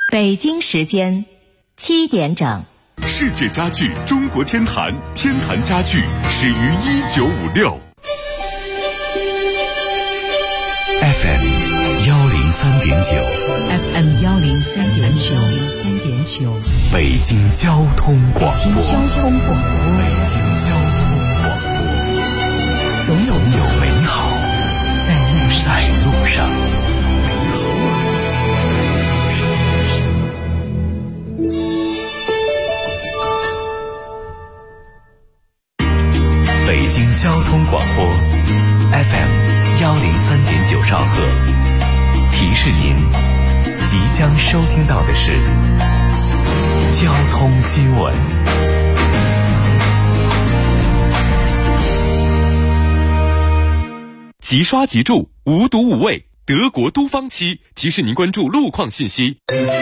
北京时间7点整。 世界家具中国天坛，天坛家具始于1956。 FM 103.9， 北京交通广播，总有美好在路上。北京交通广播 FM 103.9兆赫，提示您即将收听到的是交通新闻。 即刷即住，无毒无畏，德国都方漆提示您关注路况信息。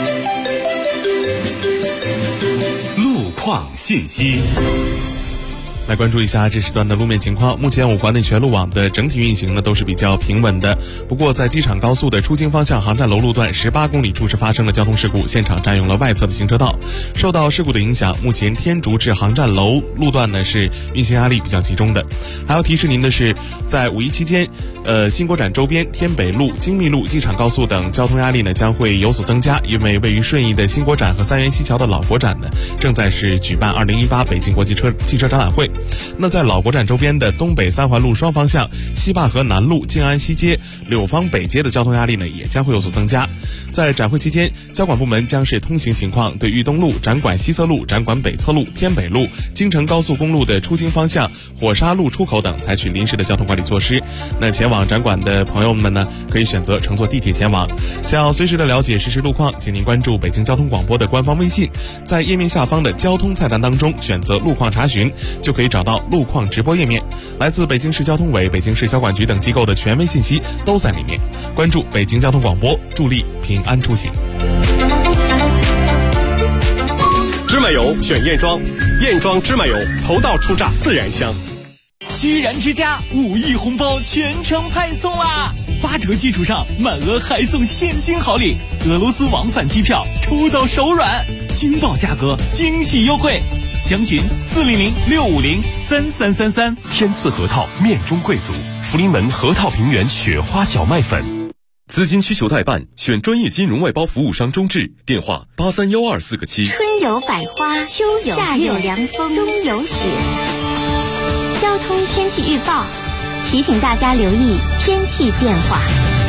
路况信息。 来关注一下这时段的路面情况。目前我国内全路网的整体运行呢都是比较平稳的。不过在机场高速的出京方向航站楼路段18公里处是发生了交通事故，现场占用了外侧的行车道。受到事故的影响，目前天竺至航站楼路段呢是运行压力比较集中的。还要提示您的是，在5·1期间，新国展周边、天北路、精密路、机场高速等交通压力呢将会有所增加，因为位于顺义的新国展和三元西桥的老国展呢正在是举办2018北京国际汽车展览会。那在老国展周边的东北3环路双方向、西坝河南路、静安西街、柳芳北街的交通压力呢也将会有所增加。在展会期间，交管部门将是通行情况对豫东路、展馆西侧路、展馆北侧路、天北路、京承高速公路的出京方向、火沙路出口等采取临时的交通管理措施。那前往展馆的朋友们呢，可以选择乘坐地铁前往。想要随时的了解实时路况，请您关注北京交通广播的官方微信，在页面下方的交通菜单当中选择路况查询，就可以找到路况直播页面。来自北京市交通委、北京市消管局等机构的权威信息都在里面。关注北京交通广播，助力平安出行。 芝麻油选燕庄，燕庄芝麻油头道初榨自然香。 居然之家5亿红包全程派送啦！8折基础上满额还送现金好礼，俄罗斯往返机票抽到手软，惊爆价格，惊喜优惠。详询400-650-3333。 天赐核桃面中贵族，福临门核桃平原雪花小麦粉。资金需求代办，选专业金融外包服务商中智，电话831247个7。 春有百花，秋有夏有凉风，冬有雪。交通天气预报提醒大家留意天气变化。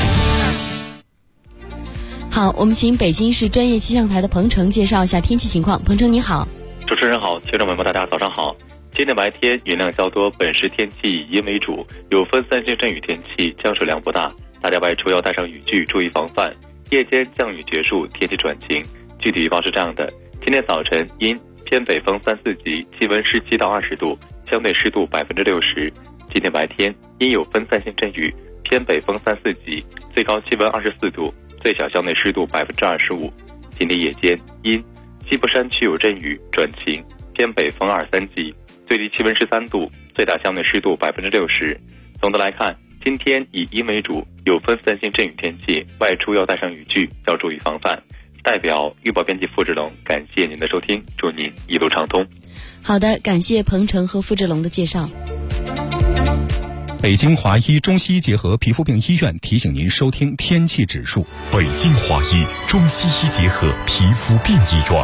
好，我们请北京市专业气象台的彭程介绍一下天气情况。彭程你好。 主持人好，听众朋友们大家早上好。今天白天云量较多，本时天气以阴为主，有分散性阵雨天气，降水量不大，大家外出要带上雨具，注意防范。夜间降雨结束，天气转晴。具体预报是这样的：今天早晨阴，偏北风3-4级，气温17到20度，相对湿度60%。今天白天阴有分散性阵雨，偏北风3-4级，最高气温24度，最小相对湿度25%。今天夜间阴，西部山区有阵雨转晴，偏北风2-3级，最低气温13度，最大相对湿度60%。总的来看，今天以阴为主，有分散性阵雨天气，外出要带上雨具，要注意防范。代表预报编辑付志龙，感谢您的收听，祝您一路畅通。 好的，感谢彭程和付志龙的介绍。 北京华医中西医结合皮肤病医院提醒您收听天气指数。 北京华医中西医结合皮肤病医院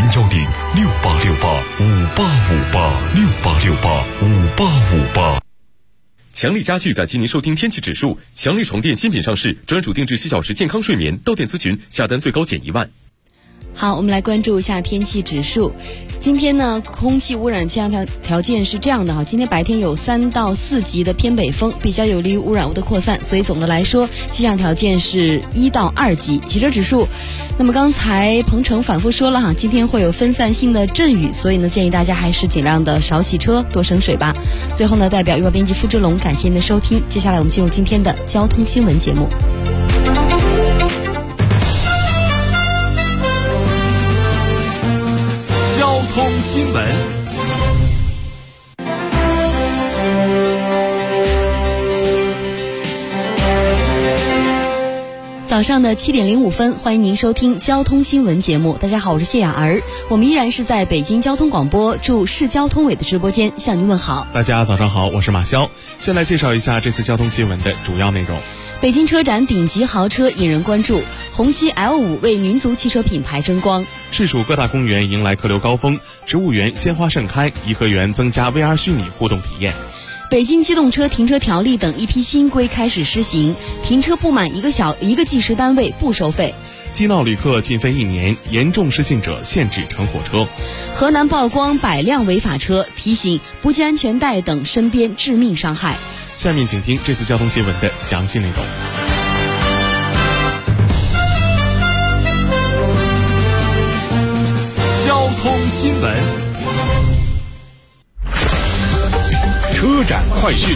，010-6868-5858，6868-5858。强力家具感谢您收听天气指数。强力床垫新品上市，专属定制7小时健康睡眠，到店咨询，下单最高减1万。 好，我们来关注一下天气指数。今天呢，空气污染气象条件是这样的哈，今天白天有3到4级的偏北风，比较有利于污染物的扩散，所以总的来说，气象条件是1到2级。洗车指数，那么刚才彭程反复说了哈，今天会有分散性的阵雨，所以呢，建议大家还是尽量的少洗车，多省水吧。最后呢，代表预报编辑付志龙，感谢您的收听。接下来我们进入今天的交通新闻节目。 交通新闻。 早早上的7点05分，欢迎您收听交通新闻节目。大家好，我是谢雅儿，我们依然是在北京交通广播驻市交通委的直播间向您问好。 大家早上好，我是马潇。先来介绍一下这次交通新闻的主要内容。 北京车展顶级豪车引人关注，红旗 L5 为民族汽车品牌争光。 市属各大公园迎来客流高峰，植物园鲜花盛开，颐和园增加 VR 虚拟互动体验。 北京机动车停车条例等一批新规开始施行，停车不满一个计时单位不收费。 激闹旅客禁飞1年，严重失信者限制乘火车。 河南曝光100辆违法车，提醒不系安全带等身边致命伤害。 下面请听这次交通新闻的详细内容。 交通新闻。 车展快讯，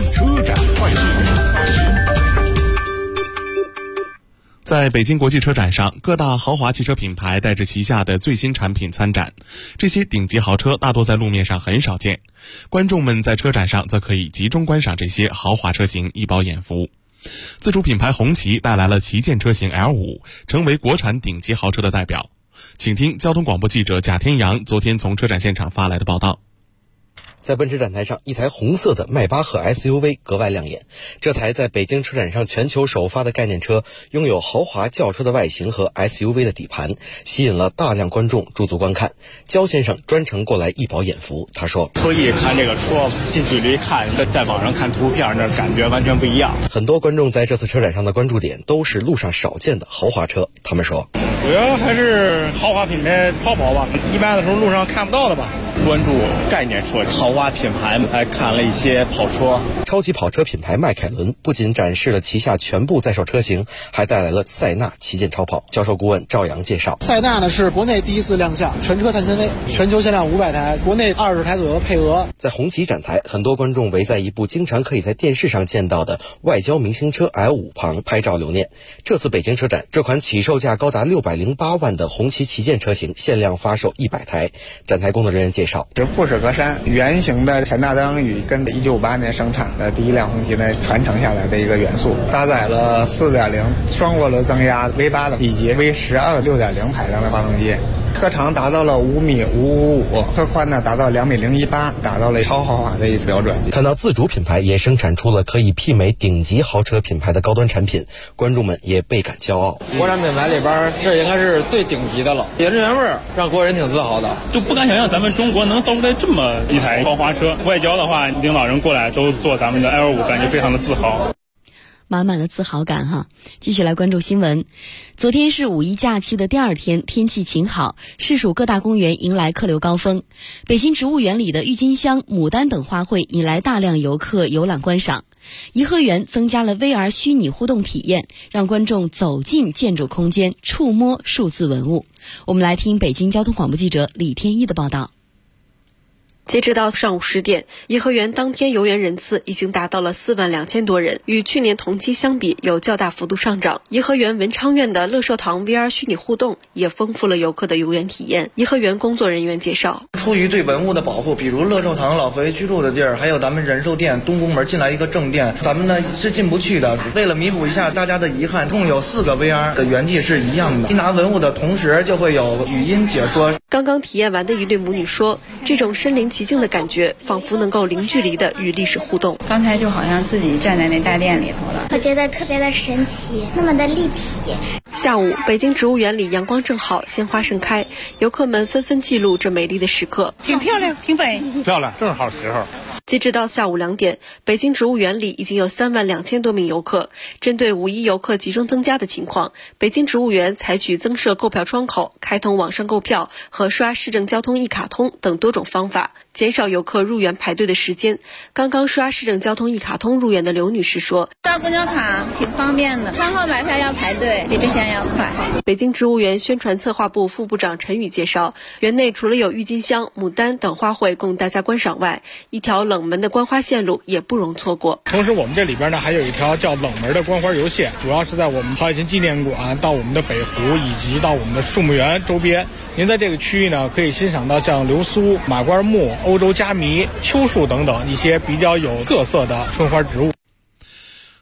在北京国际车展上，各大豪华汽车品牌带着旗下的最新产品参展。这些顶级豪车大多在路面上很少见，观众们在车展上则可以集中观赏这些豪华车型，一饱眼福。自主品牌红旗带来了旗舰车型 L5， 成为国产顶级豪车的代表。请听交通广播记者贾天阳昨天从车展现场发来的报道。 在奔驰展台上，一台红色的迈巴赫 SUV 格外亮眼。这台在北京车展上全球首发的概念车，拥有豪华轿车的外形和 SUV 的底盘，吸引了大量观众驻足观看。焦先生专程过来一饱眼福，他说：“ 特意看这个车，近距离看，在网上看图片，那感觉完全不一样。” 很多观众在这次车展上的关注点都是路上少见的豪华车。他们说：“ 主要还是豪华品牌跑跑吧，一般的时候路上看不到的吧。”关注概念车、豪华品牌，还看了一些跑车。 超级跑车品牌迈凯伦不仅展示了旗下全部在售车型，还带来了塞纳旗舰超跑。销售顾问赵阳介绍， 塞纳呢是国内第一次亮相，全车碳纤维，全球限量500台，国内20台左右的配额。 在红旗展台，很多观众围在一部经常可以在电视上见到的外交明星车 L5 旁拍照留念。这次北京车展，这款起售价高达608万的红旗旗舰车型限量发售100台。展台工作人员介绍， 是富士格栅圆形的前大灯与跟1958年生产的第一辆红旗呢传承下来的一个元素，搭载了 4.0 双涡轮增压 V8 的以及 V12 6.0排量的发动机。车长达到了5.555米，车宽呢达到2.018米，达到了超豪华的一个标准。 看到自主品牌也生产出了可以媲美顶级豪车品牌的高端产品，观众们也倍感骄傲。 国产品牌里边，这应该是最顶级的了，原汁原味，让国人挺自豪的。 就不敢想象咱们中国能造出来这么一台豪华车。外交的话，领导人过来都坐咱们的 L5，感觉非常的自豪。 满满的自豪感哈。继续来关注新闻。昨天是五一假期的第2天，天气晴好，市属各大公园迎来客流高峰。北京植物园里的郁金香、牡丹等花卉引来大量游客游览观赏。颐和园增加了 VR 虚拟互动体验，让观众走进建筑空间，触摸数字文物。我们来听北京交通广播记者李天一的报道。 截止到上午10点，颐和园当天游园人次已经达到了42000多人，与去年同期相比有较大幅度上涨。颐和园文昌院的乐寿堂 VR 虚拟互动也丰富了游客的游园体验。颐和园工作人员介绍， 出于对文物的保护，比如乐寿堂老佛爷居住的地儿，还有咱们仁寿殿东宫门进来一个正殿，咱们呢是进不去的。为了弥补一下大家的遗憾，共有4个 VR 的园技是一样的，一拿文物的同时就会有语音解说。 刚刚体验完的一对母女说，这种身临其境的感觉仿佛能够零距离的与历史互动。 刚才就好像自己站在那大殿里头了， 我觉得特别的神奇，那么的立体。 下午，北京植物园里阳光正好，鲜花盛开，游客们纷纷记录这美丽的时刻。 挺漂亮，挺美， 漂亮，正好时候。 截止到下午2点，北京植物园里已经有32000多名游客。针对五一游客集中增加的情况，北京植物园采取增设购票窗口、开通网上购票和刷市政交通一卡通等多种方法，减少游客入园排队的时间。刚刚刷市政交通一卡通入园的刘女士说， 刷公交卡挺方便的，窗口买票要排队，比之前要快。 北京植物园宣传策划部副部长陈宇介绍，园内除了有郁金香、牡丹等花卉供大家观赏外，一条冷门的观花线路也不容错过。 同时我们这里边呢还有一条叫冷门的观花游线，主要是在我们曹雪芹纪念馆到我们的北湖以及到我们的树木园周边。您在这个区域呢可以欣赏到像流苏、马关木、欧洲佳迷、秋树等等一些比较有特色的春花植物。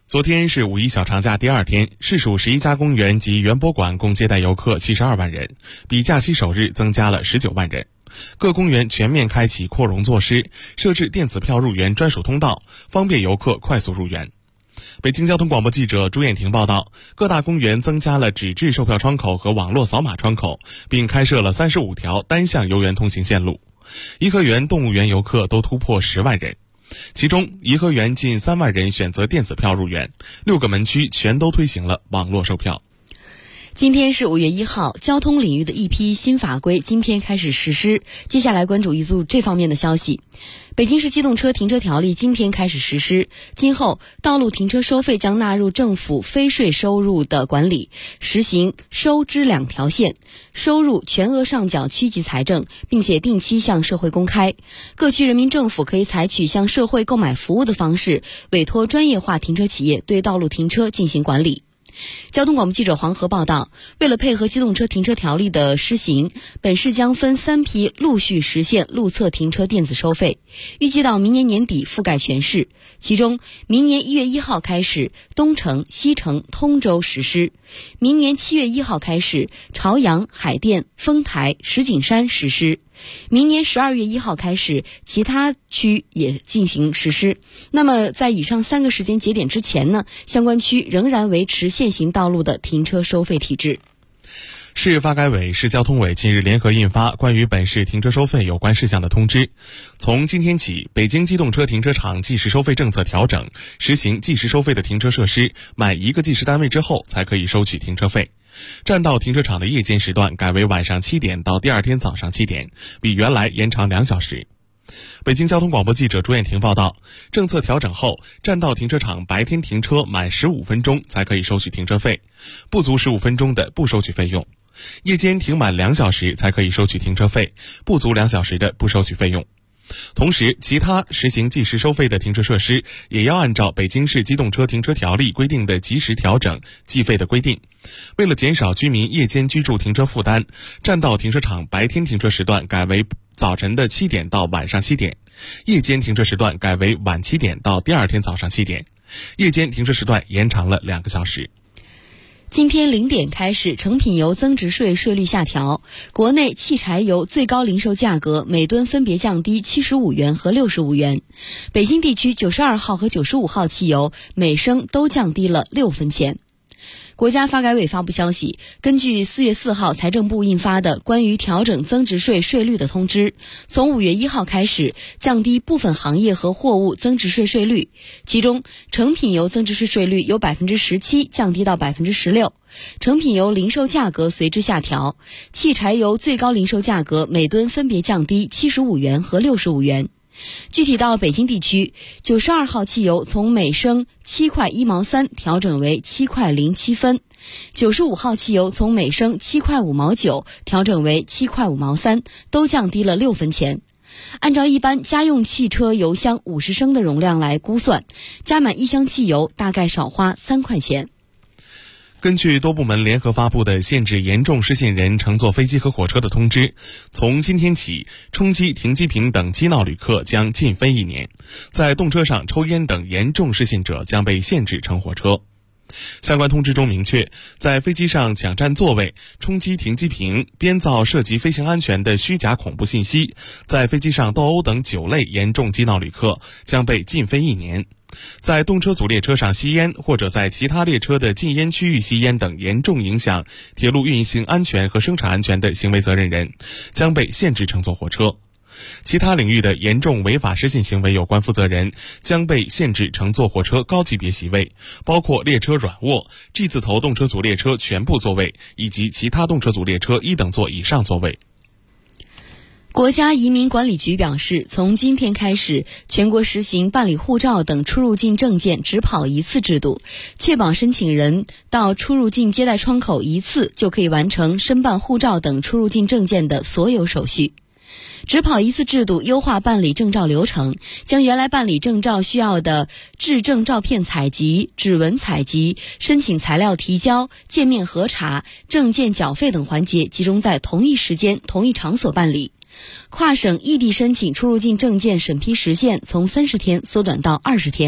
昨天是五一小长假第2天，市属11家公园及园博馆共接待游客72万人，比假期首日增加了19万人。各公园全面开启扩容措施，设置电子票入园专属通道，方便游客快速入园。北京交通广播记者朱艳婷报道，各大公园增加了纸质售票窗口和网络扫码窗口，并开设了35条单向游园通行线路。颐和园动物园游客都突破10万人。其中，颐和园近3万人选择电子票入园，6个门区全都推行了网络售票。 今天是5月1号，交通领域的一批新法规今天开始实施。接下来关注一组这方面的消息。北京市机动车停车条例今天开始实施，今后道路停车收费将纳入政府非税收入的管理，实行收支2条线，收入全额上缴区级财政，并且定期向社会公开。各区人民政府可以采取向社会购买服务的方式，委托专业化停车企业对道路停车进行管理。交通广播记者黄河报道，为了配合机动车停车条例的施行，本市将分3批陆续实现路侧停车电子收费，预计到明年年底覆盖全市。其中，明年1月1号开始，东城、西城、通州实施；明年7月1号开始，朝阳、海淀、丰台、石景山实施；明年12月1号开始，其他区也进行实施。那么，在以上3个时间节点之前呢，相关区仍然维持现行道路的停车收费体制。 市发改委、市交通委近日联合印发关于本市停车收费有关事项的通知。从今天起，北京机动车停车场计时收费政策调整，实行计时收费的停车设施满1个计时单位之后才可以收取停车费。占道停车场的夜间时段改为晚上7点到第2天早上7点，比原来延长2小时。北京交通广播记者朱艳婷报道，政策调整后，占道停车场白天停车满15分钟才可以收取停车费，不足15分钟的不收取费用；夜间停满2小时才可以收取停车费，不足2小时的不收取费用。同时，其他实行计时收费的停车设施也要按照北京市机动车停车条例规定的及时调整计费的规定。为了减少居民夜间居住停车负担，占道停车场白天停车时段改为早晨的7点到晚上7点，夜间停车时段改为晚7点到第2天早上7点，夜间停车时段延长了2个小时。 今天0点开始，成品油增值税税率下调，国内汽柴油最高零售价格每吨分别降低75元和65元。北京地区92号和95号汽油每升都降低了6分钱。国家发改委发布消息，根据4月4号财政部印发的关于调整增值税税率的通知，从5月1号开始降低部分行业和货物增值税税率，其中成品油增值税税率由 17% 降低到 16%， 成品油零售价格随之下调，汽柴油最高零售价格每吨分别降低75元和65元。具体到北京地区，92号汽油从每升7块1毛3调整为7块07分，95号汽油从每升7块5毛9调整为7块5毛3，都降低了6分钱。按照一般家用汽车油箱50升的容量来估算，加满1箱汽油大概少花3块钱。 根据多部门联合发布的限制严重失信人乘坐飞机和火车的通知，从今天起，冲击、停机坪等激闹旅客将禁飞1年，在动车上抽烟等严重失信者将被限制乘火车。相关通知中明确，在飞机上抢占座位、冲击停机坪、编造涉及飞行安全的虚假恐怖信息，在飞机上斗殴等9类严重激闹旅客将被禁飞1年。在动车组列车上吸烟或者在其他列车的禁烟区域吸烟等严重影响铁路运行安全和生产安全的行为责任人，将被限制乘坐火车。其他领域的严重违法失信行为有关负责人将被限制乘坐火车高级别席位，包括列车软卧、G 字头动车组列车全部座位以及其他动车组列车1等座以上座位。 国家移民管理局表示，从今天开始，全国实行办理护照等出入境证件只跑一次制度，确保申请人到出入境接待窗口一次就可以完成申办护照等出入境证件的所有手续。只跑一次制度优化办理证照流程，将原来办理证照需要的质证照片采集、指纹采集、申请材料提交、见面核查、证件缴费等环节集中在同一时间、同一场所办理。跨省异地申请出入境证件审批时限从30天缩短到20天。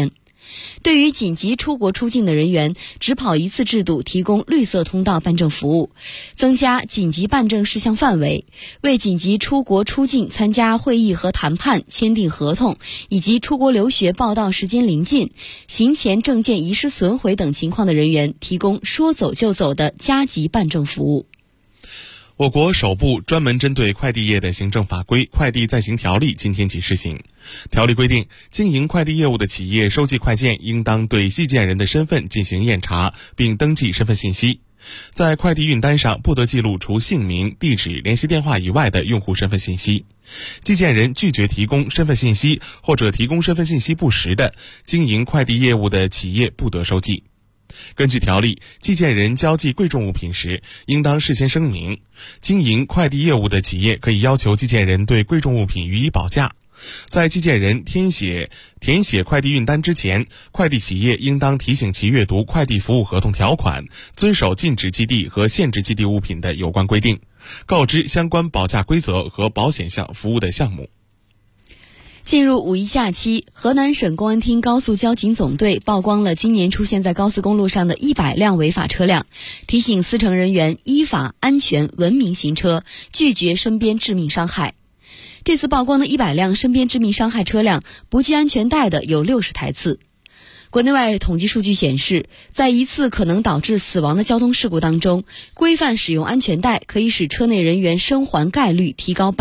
对于紧急出国出境的人员，只跑一次制度提供绿色通道办证服务，增加紧急办证事项范围，为紧急出国出境参加会议和谈判、签订合同以及出国留学报到时间临近、行前证件遗失损毁等情况的人员提供说走就走的加急办证服务。 我国首部专门针对快递业的行政法规《快递暂行条例》今天起施行。条例规定，经营快递业务的企业收寄快件应当对寄件人的身份进行验查，并登记身份信息。在快递运单上不得记录除姓名、地址、联系电话以外的用户身份信息。寄件人拒绝提供身份信息或者提供身份信息不实的，经营快递业务的企业不得收寄。根据条例，寄件人交寄贵重物品时，应当事先声明。经营快递业务的企业可以要求寄件人对贵重物品予以保价。在寄件人填写快递运单之前，快递企业应当提醒其阅读快递服务合同条款，遵守禁止寄递和限制寄递物品的有关规定，告知相关保价规则和保险项服务的项目。 进入五一假期，河南省公安厅高速交警总队曝光了今年出现在高速公路上的100辆违法车辆，提醒司乘人员依法、安全、文明行车，拒绝身边致命伤害。这次曝光的100辆身边致命伤害车辆，不系安全带的有60台次。国内外统计数据显示，在一次可能导致死亡的交通事故当中，规范使用安全带可以使车内人员生还概率提高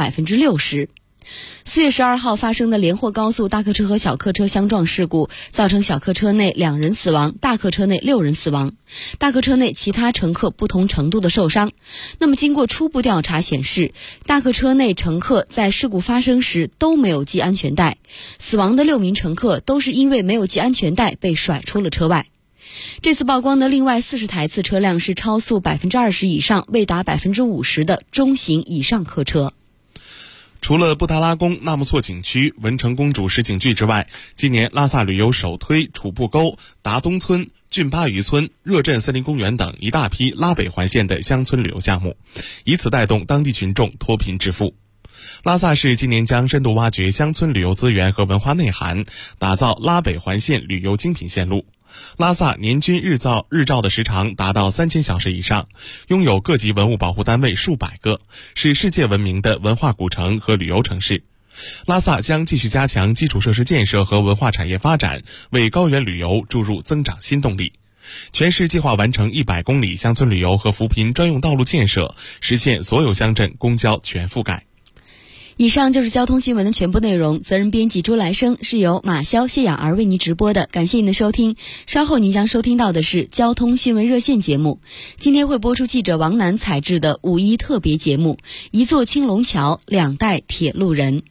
60%。4月12号发生的连霍高速大客车和小客车相撞事故，造成小客车内2人死亡，大客车内6人死亡，大客车内其他乘客不同程度的受伤。那么经过初步调查显示，大客车内乘客在事故发生时都没有系安全带，死亡的6名乘客都是因为没有系安全带被甩出了车外。这次曝光的另外40台次车辆是超速20%以上未达50%的中型以上客车。 除了布达拉宫、纳木错景区、文成公主石景剧之外，今年拉萨旅游首推楚布沟、达东村、郡巴渔村、热镇森林公园等一大批拉北环线的乡村旅游项目，以此带动当地群众脱贫致富。拉萨市今年将深度挖掘乡村旅游资源和文化内涵，打造拉北环线旅游精品线路。拉萨年均日照的时长达到3000小时以上，拥有各级文物保护单位数百个，是世界闻名的文化古城和旅游城市。拉萨将继续加强基础设施建设和文化产业发展，为高原旅游注入增长新动力。全市计划完成100公里乡村旅游和扶贫专用道路建设，实现所有乡镇公交全覆盖。 以上就是交通新闻的全部内容，责任编辑朱来生，是由马潇、谢雅儿为您直播的，感谢您的收听。稍后您将收听到的是交通新闻热线节目，今天会播出记者王楠采制的五一特别节目，一座青龙桥，2代铁路人。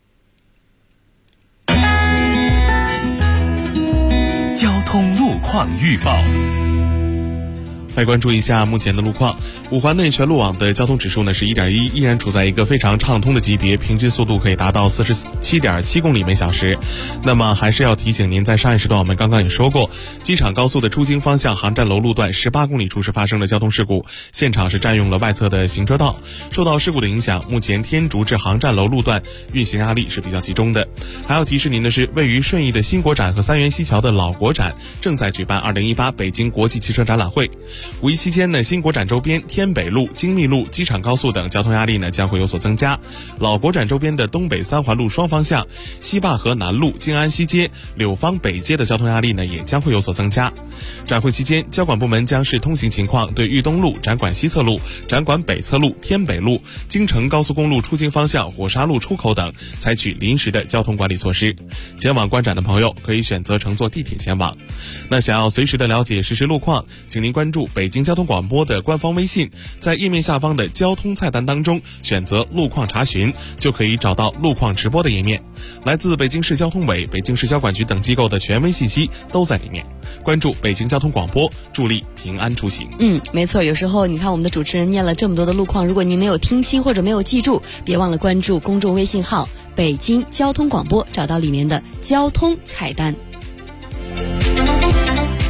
交通路况预报。 来关注一下目前的路况。五环内全路网的交通指数呢是 1.1， 依然处在一个非常畅通的级别，平均速度可以达到 47.7 公里每小时。那么还是要提醒您，在上一时段我们刚刚也说过，机场高速的出京方向航站楼路段18公里处是发生了交通事故，现场是占用了外侧的行车道。受到事故的影响，目前天竺至航站楼路段运行压力是比较集中的。还要提示您的是，位于顺义的新国展和三元西桥的老国展正在举办2018北京国际汽车展览会。五一期间呢，新国展周边天北路、精密路、机场高速等交通压力呢将会有所增加。老国展周边的东北3环路双方向、西坝河南路、静安西街、柳芳北街的交通压力呢也将会有所增加。展会期间，交管部门将视通行情况，对豫东路、展馆西侧路、展馆北侧路、天北路、京承高速公路出京方向火沙路出口等采取临时的交通管理措施。前往观展的朋友可以选择乘坐地铁前往。那想要随时的了解实时路况，请您关注北京交通广播的官方微信，在页面下方的交通菜单当中选择路况查询，就可以找到路况直播的页面。来自北京市交通委、北京市交管局等机构的权威信息都在里面。关注北京交通广播，助力平安出行。 没错，有时候你看我们的主持人念了这么多的路况，如果您没有听清或者没有记住，别忘了关注公众微信号北京交通广播，找到里面的交通菜单。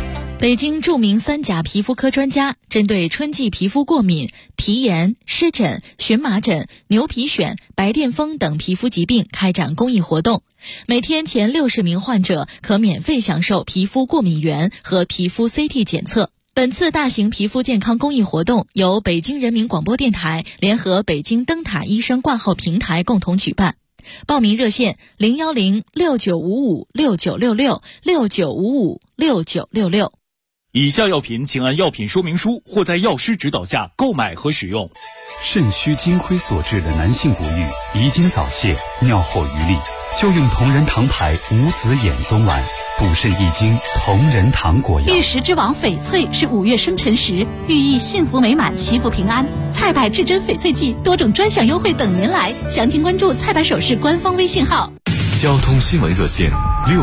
北京著名3甲皮肤科专家针对春季皮肤过敏、皮炎、湿疹、荨麻疹、牛皮癣、白癜风等皮肤疾病开展公益活动，每天前60名患者可免费享受皮肤过敏原和皮肤 CT 检测。本次大型皮肤健康公益活动由北京人民广播电台联合北京灯塔医生挂号平台共同举办。报名热线010-6955-6966，6955-6966。 以下药品请按药品说明书或在药师指导下购买和使用。 肾虚金亏所致的男性不育、遗精早泄、尿后余力，就用同仁堂牌无籽眼松丸，补肾益精同仁堂果药。 玉石之王翡翠是5月生辰时，寓意幸福美满、祈福平安。菜百至臻翡翠季多种专享优惠等您来，详情关注菜百首饰官方微信号。 交通新闻热线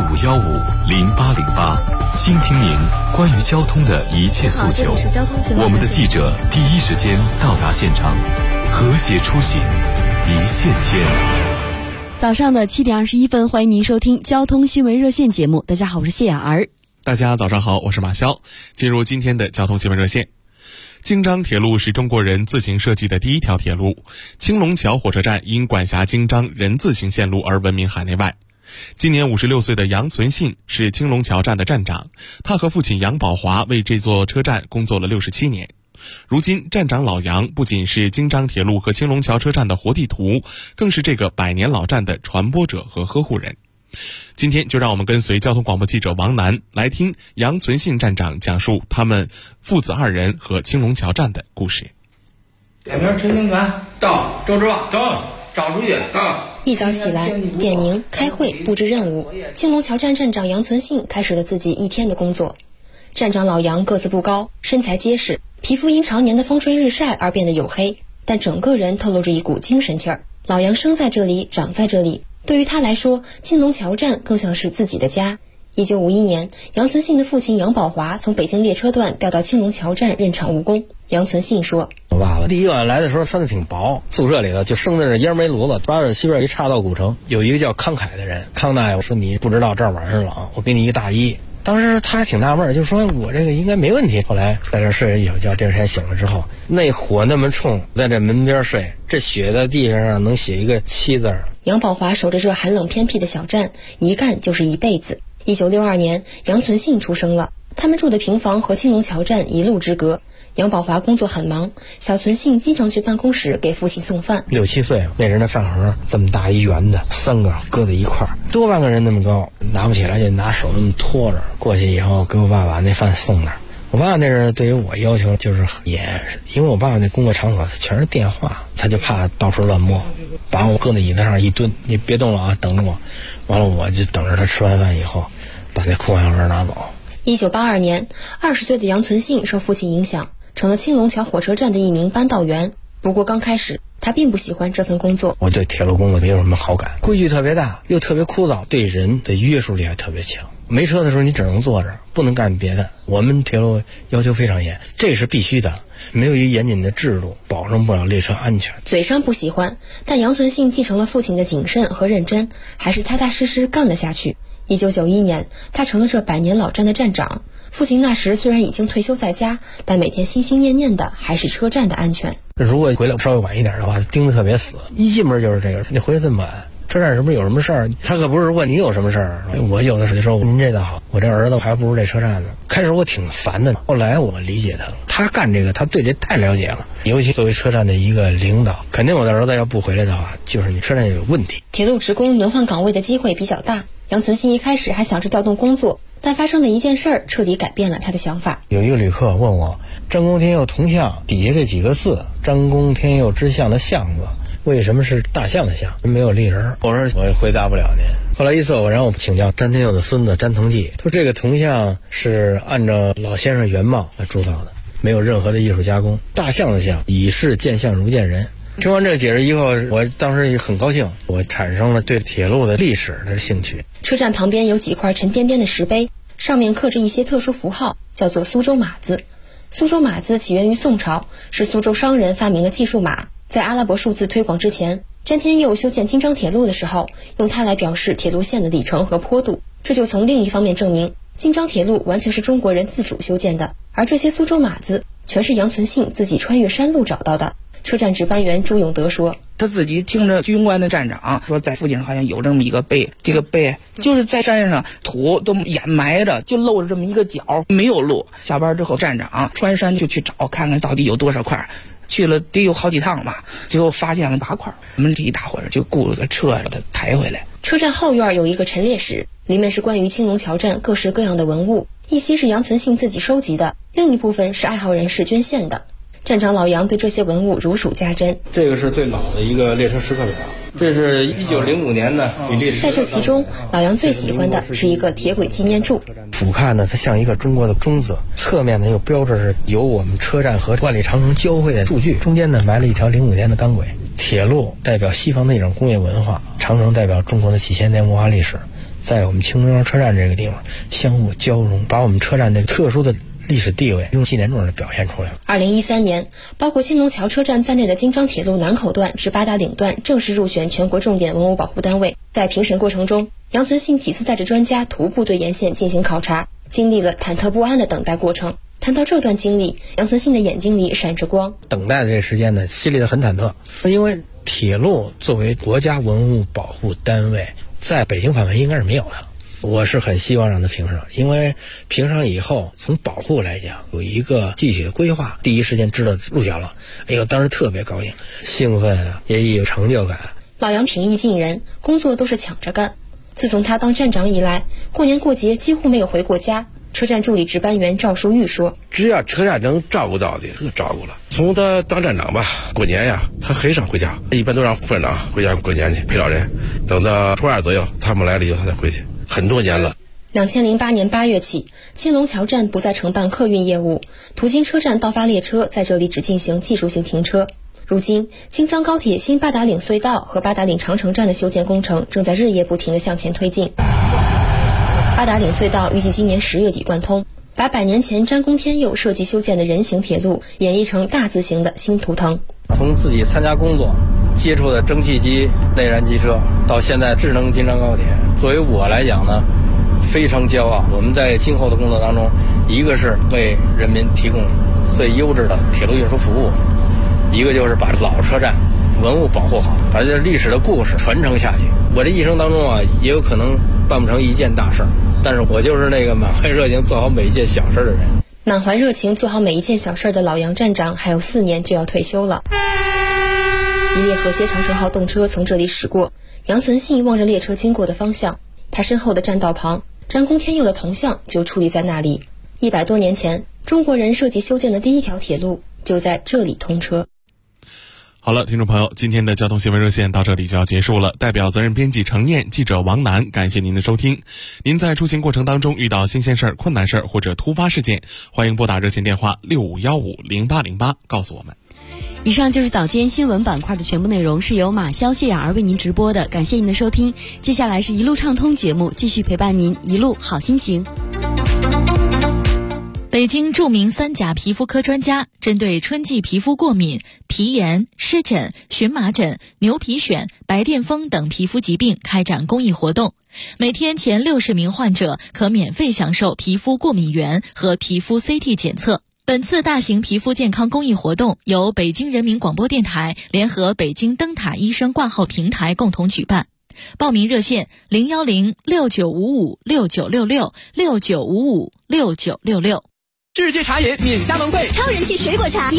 65150808，倾听您关于交通的一切诉求。我们的记者第一时间到达现场，和谐出行，一线牵。 早上的7点21分，欢迎您收听交通新闻热线节目。大家好，我是谢雅儿。 大家早上好，我是马潇。进入今天的交通新闻热线。京张铁路是中国人自行设计的第一条铁路，青龙桥火车站因管辖京张人字形线路而闻名海内外。今年56岁的杨存信是青龙桥站的站长，他和父亲杨宝华为这座车站工作了67年。如今站长老杨不仅是京张铁路和青龙桥车站的活地图，更是这个100年老站的传播者和呵护人。今天就让我们跟随交通广播记者王楠来听杨存信站长讲述他们父子2人和青龙桥站的故事。 点名陈清泉到，周志旺到，赵书记到。 一早起来点名开会布置任务，青龙桥站站长杨存信开始了自己一天的工作。站长老杨个子不高，身材结实，皮肤因常年的风吹日晒而变得黝黑，但整个人透露着一股精神气儿。老杨生在这里，长在这里，对于他来说，青龙桥站更像是自己的家。1951年，杨存信的父亲杨宝华从北京列车段调到青龙桥站任场务工。杨存信说：“ 我爸爸第一晚来的时候穿的挺薄，宿舍里头就生在这烟煤炉子，抓着西边一岔道古城，有一个叫康凯的人，康大爷说你不知道这儿晚上冷，我给你一个大衣。当时他还挺纳闷，就说我这个应该没问题。后来在这睡了一宿觉，第二天醒了之后，那火那么冲，在这门边睡，这血在地上能写一个7字。 杨宝华守着这寒冷偏僻的小站，一干就是一辈子。1962年，杨存信出生了，他们住的平房和青龙桥站一路之隔。杨宝华工作很忙，小存信经常去办公室给父亲送饭。 6、7岁，那人的饭盒这么大一圆的，3个搁在一块儿，多半个人那么高，拿不起来就拿手那么托着。过去以后给我爸爸那饭送那儿。我爸那人对于我要求就是很严，因为我爸那工作场所全是电话，他就怕到处乱摸，把我搁在椅子上一蹲，你别动了啊，等着我。完了我就等着他吃完饭以后把那裤腰带拿走。 1982年，20岁的杨存信受父亲影响，成了青龙桥火车站的一名班道员。不过刚开始他并不喜欢这份工作。 我对铁路工作没有什么好感，规矩特别大，又特别枯燥，对人的约束力还特别强。没车的时候你只能坐着，不能干别的。我们铁路要求非常严，这是必须的，没有一严谨的制度，保证不了列车安全。 嘴上不喜欢，但杨存信继承了父亲的谨慎和认真，还是踏踏实实干了下去。1991年，他成了这100年老站的站长。父亲那时虽然已经退休在家，但每天心心念念的还是车站的安全。 如果回来稍微晚一点的话，盯得特别死，一进门就是这个，你回来这么晚，车站是不是有什么事儿？他可不是问你有什么事儿。我有的时候就说您这倒好，我这儿子还不如这车站呢。开始我挺烦的，后来我理解他了，他干这个他对这太了解了，尤其作为车站的一个领导，肯定我的儿子要不回来的话，就是你车站有问题。 铁路职工轮换岗位的机会比较大，杨存信一开始还想着调动工作，但发生的一件事儿彻底改变了他的想法。 有一个旅客问我，张公天佑铜像底下这几个字，张公天佑之像的像字为什么是大象的像，没有立人？我说我也回答不了您。后来一次我让我请教詹天佑的孙子詹腾纪，他说这个铜像是按照老先生原貌来铸造的，没有任何的艺术加工，大象的像，以示见相如见人。听完这个解释以后，我当时也很高兴，我产生了对铁路的历史的兴趣。 车站旁边有几块沉甸甸的石碑，上面刻着一些特殊符号，叫做苏州码字。苏州码字起源于宋朝，是苏州商人发明的计数码。在阿拉伯数字推广之前，詹天佑修建京张铁路的时候，用它来表示铁路线的里程和坡度，这就从另一方面证明京张铁路完全是中国人自主修建的，而这些苏州码子全是杨存信自己穿越山路找到的。车站值班员朱永德说， 他自己听着军官的站长说，在附近好像有这么一个碑，这个碑就是在山上土都掩埋着，就露着这么一个角，没有路。下班之后，站长穿山就去找，看看到底有多少块。去了得有好几趟吧，最后发现了8块。我们这一大伙人就雇了个车把它抬回来。 车站后院有一个陈列室，里面是关于青龙桥站各式各样的文物，一些是杨存信自己收集的，另一部分是爱好人士捐献的。站长老杨对这些文物如数家珍。 这个是最老的一个列车时刻表，这是1905年的比利时。 在这其中，老杨最喜欢的是一个铁轨纪念柱。 俯瞰呢，它像一个中国的中字，侧面呢又标志着由我们车站和万里长城交汇的数据，中间呢埋了一条05年的钢轨。铁路代表西方的一种工业文化，长城代表中国的几千年文化历史，在我们青龙桥车站这个地方相互交融，把我们车站的特殊的历史地位用纪念柱的表现出来了。 2013年，包括青龙桥车站在内的京张铁路南口段至八达岭段正式入选全国重点文物保护单位。在评审过程中，杨存信几次带着专家徒步对沿线进行考察，经历了忐忑不安的等待过程。谈到这段经历，杨存信的眼睛里闪着光。 等待的这时间呢，心里的很忐忑，因为铁路作为国家文物保护单位，在北京范围应该是没有的。我是很希望让它评上，因为评上以后从保护来讲有一个具体的规划，第一时间知道入选了，哎呦，当时特别高兴兴奋啊，也有成就感。 老杨平易近人，工作都是抢着干。自从他当站长以来，过年过节几乎没有回过家。车站助理值班员赵淑玉说， 只要车站能照顾到的就照顾了。从他当站长吧，过年呀他很少回家，一般都让副站长回家过年去陪老人，等到初2左右他们来了以后他才回去，很多年了。 2008年8月起，青龙桥站不再承办客运业务，途经车站到发列车在这里只进行技术性停车。如今，京张高铁新八达岭隧道和八达岭长城站的修建工程正在日夜不停地向前推进。八达岭隧道预计今年10月底贯通，把100年前詹公天佑设计修建的人行铁路演绎成大字形的新图腾。 从自己参加工作接触的蒸汽机、内燃机车，到现在智能京张高铁，作为我来讲呢，非常骄傲。我们在今后的工作当中，一个是为人民提供最优质的铁路运输服务，一个就是把老车站文物保护好，把这历史的故事传承下去。我这一生当中啊，也有可能办不成一件大事，但是我就是那个满怀热情做好每一件小事的人。 满怀热情做好每一件小事的老杨站长还有4年就要退休了。一列和谐长城号动车从这里驶过，杨存信望着列车经过的方向，他身后的站道旁詹公天佑的铜像就矗立在那里。100多年前，中国人设计修建的第一条铁路就在这里通车。 好了，听众朋友，今天的交通新闻热线到这里就要结束了。代表责任编辑程念、记者王楠，感谢您的收听。您在出行过程当中遇到新鲜事儿、困难事儿或者突发事件，欢迎拨打热线电话65150808告诉我们。 以上就是早间新闻板块的全部内容，是由马潇、谢雅儿为您直播的。感谢您的收听，接下来是一路畅通节目，继续陪伴您一路好心情。 北京著名3甲皮肤科专家针对春季皮肤过敏、皮炎、湿疹、荨麻疹、牛皮癣、白癜风等皮肤疾病开展公益活动，每天前60名患者可免费享受皮肤过敏原和皮肤 CT 检测。本次大型皮肤健康公益活动由北京人民广播电台联合北京灯塔医生挂号平台共同举办。报名热线0106955696669556966。 世界茶饮免加盟会， 超人气水果茶